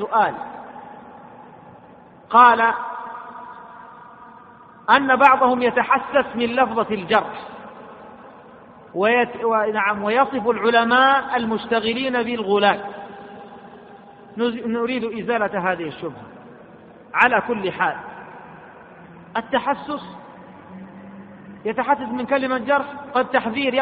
سؤال. قال أن بعضهم يتحسس من لفظة الجرح ويصف العلماء المشتغلين بالغلاة. نريد إزالة هذه الشبهة. على كل حال، التحسس يتحسس من كلمة جرح، قد تحذير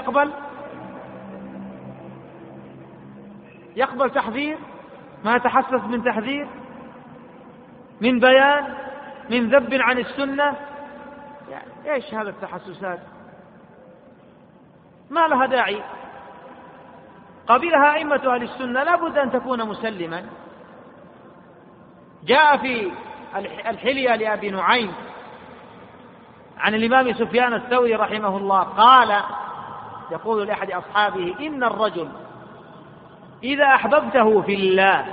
يقبل تحذير، ما يتحسس من تحذير، من بيان، من ذب عن السنة. يعني إيش هذا التحسسات؟ ما لها داعي. قبلها أئمة أهل السنة لا بد أن تكون مسلما. جاء في الحلية لأبي نعيم عن الإمام سفيان الثوري رحمه الله قال، يقول لأحد أصحابه: إن الرجل إذا أحببته في الله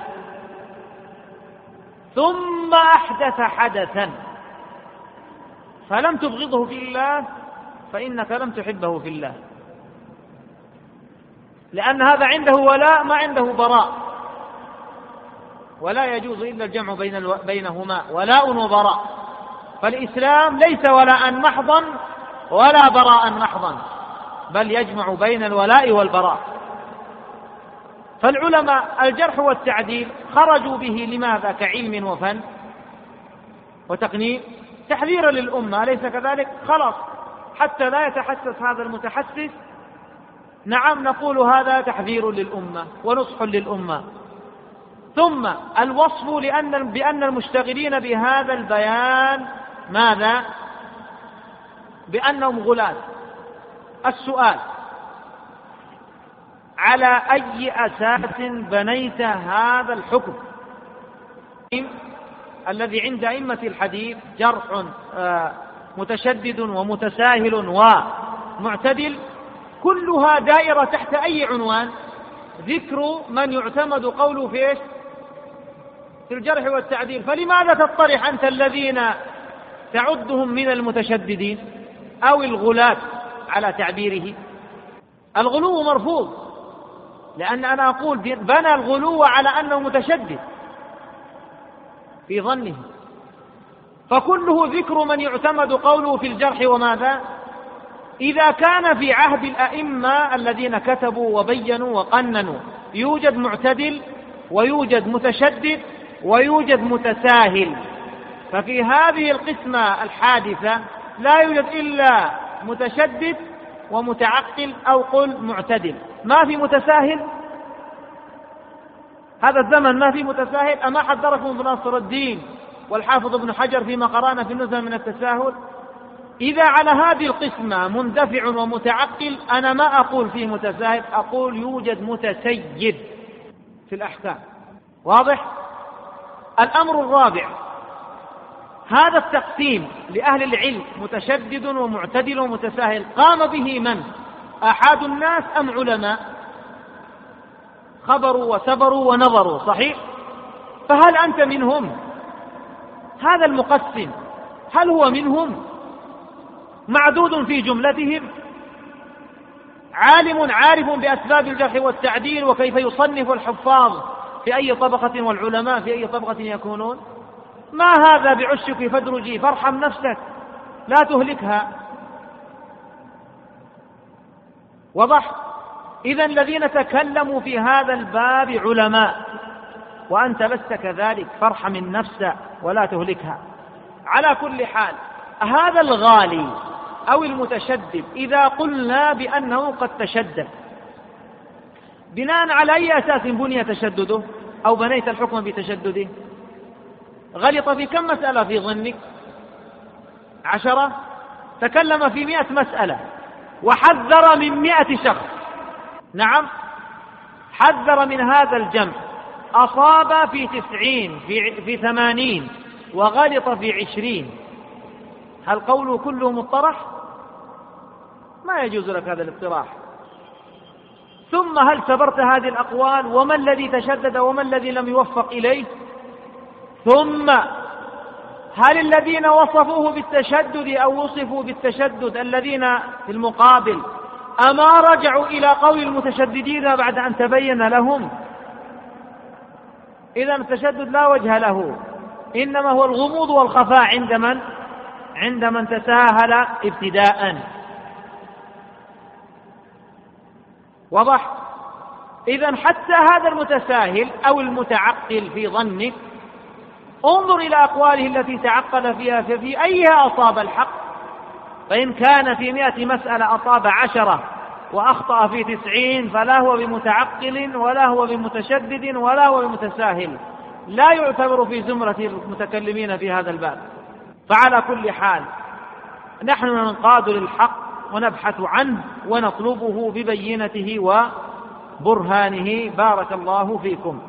ثم أحدث حدثا فلم تبغضه في الله فإنك لم تحبه في الله، لأن هذا عنده ولاء ما عنده براء، ولا يجوز إلا الجمع بينهما، ولاء وبراء. فالإسلام ليس ولاء محضا ولا براء محضا، بل يجمع بين الولاء والبراء. فالعلماء الجرح والتعديل خرجوا به لماذا؟ كعلم وفن وتقنين، تحذيرا للأمة، أليس كذلك؟ خلاص، حتى لا يتحسس هذا المتحسس. نعم، نقول هذا تحذير للأمة ونصح للأمة. ثم الوصف بأن المشتغلين بهذا البيان ماذا؟ بأنهم غلاة. السؤال: على أي أساس بنيت هذا الحكم الذي عند أئمة الحديث جرح متشدد ومتساهل ومعتدل، كلها دائرة تحت أي عنوان؟ ذكر من يعتمد قوله في إيش؟ في الجرح والتعديل. فلماذا تطرح أنت الذين تعدهم من المتشددين أو الغلاة على تعبيره؟ الغلو مرفوض، لأن أنا أقول بنى الغلو على أنه متشدد في ظنه، فكله ذكر من يعتمد قوله في الجرح وماذا؟ إذا كان في عهد الأئمة الذين كتبوا وبينوا وقننوا يوجد معتدل ويوجد متشدد ويوجد متساهل، ففي هذه القسمة الحادثة لا يوجد إلا متشدد ومتعقل، أو قل معتدل. ما في متساهل؟ هذا الزمن ما في متساهل؟ أما حذركم ابن ناصر الدين والحافظ ابن حجر فيما قرأنا في النزهة من التساهل؟ إذا على هذه القسمة مندفع ومتعقل، أنا ما أقول فيه متساهل، أقول يوجد متسيد في الأحكام. واضح؟ الأمر الرابع: هذا التقسيم لأهل العلم متشدد ومعتدل ومتساهل قام به من؟ أحد الناس أم علماء؟ خبروا وسبروا ونظروا، صحيح؟ فهل أنت منهم؟ هذا المقسم هل هو منهم؟ معدود في جملتهم؟ عالم عارف بأسباب الجرح والتعديل وكيف يصنف الحفاظ في أي طبقة والعلماء في أي طبقة يكونون؟ ما هذا بعشك فادرجي، فارحم نفسك لا تهلكها. وضح؟ إذن الذين تكلموا في هذا الباب علماء وأنت لست كذلك، فارحم النفس ولا تهلكها. على كل حال، هذا الغالي أو المتشدد إذا قلنا بأنه قد تشدد، بناء على أي أساس بني تشدده أو بنيت الحكم بتشدده؟ غلط في كم مسألة في ظنك؟ 10؟ تكلم في 100 مسألة وحذر من 100 شخص. نعم، حذر من هذا الجمع، أصاب في 90 في 80 وغلط في 20. هل قوله كله مطرح؟ ما يجوز لك هذا الاقتراح. ثم هل سبرت هذه الأقوال؟ وما الذي تشدد وما الذي لم يوفق إليه؟ ثم هل الذين وصفوه بالتشدد أو وصفوا بالتشدد الذين في المقابل أما رجعوا إلى قول المتشددين بعد أن تبين لهم؟ إذا التشدد لا وجه له، إنما هو الغموض والخفاء عند من تساهل ابتداء. وضح؟ إذا حتى هذا المتساهل أو المتعقل في ظنه انظر إلى أقواله التي تعقل فيها، ففي أيها أصاب الحق، فإن كان في 100 مسألة أصاب 10 وأخطأ في 90 فلا هو بمتعقل ولا هو بمتشدد ولا هو بمتساهل، لا يعتبر في زمرة المتكلمين في هذا الباب. فعلى كل حال نحن ننقاد للحق ونبحث عنه ونطلبه ببينته وبرهانه. بارك الله فيكم.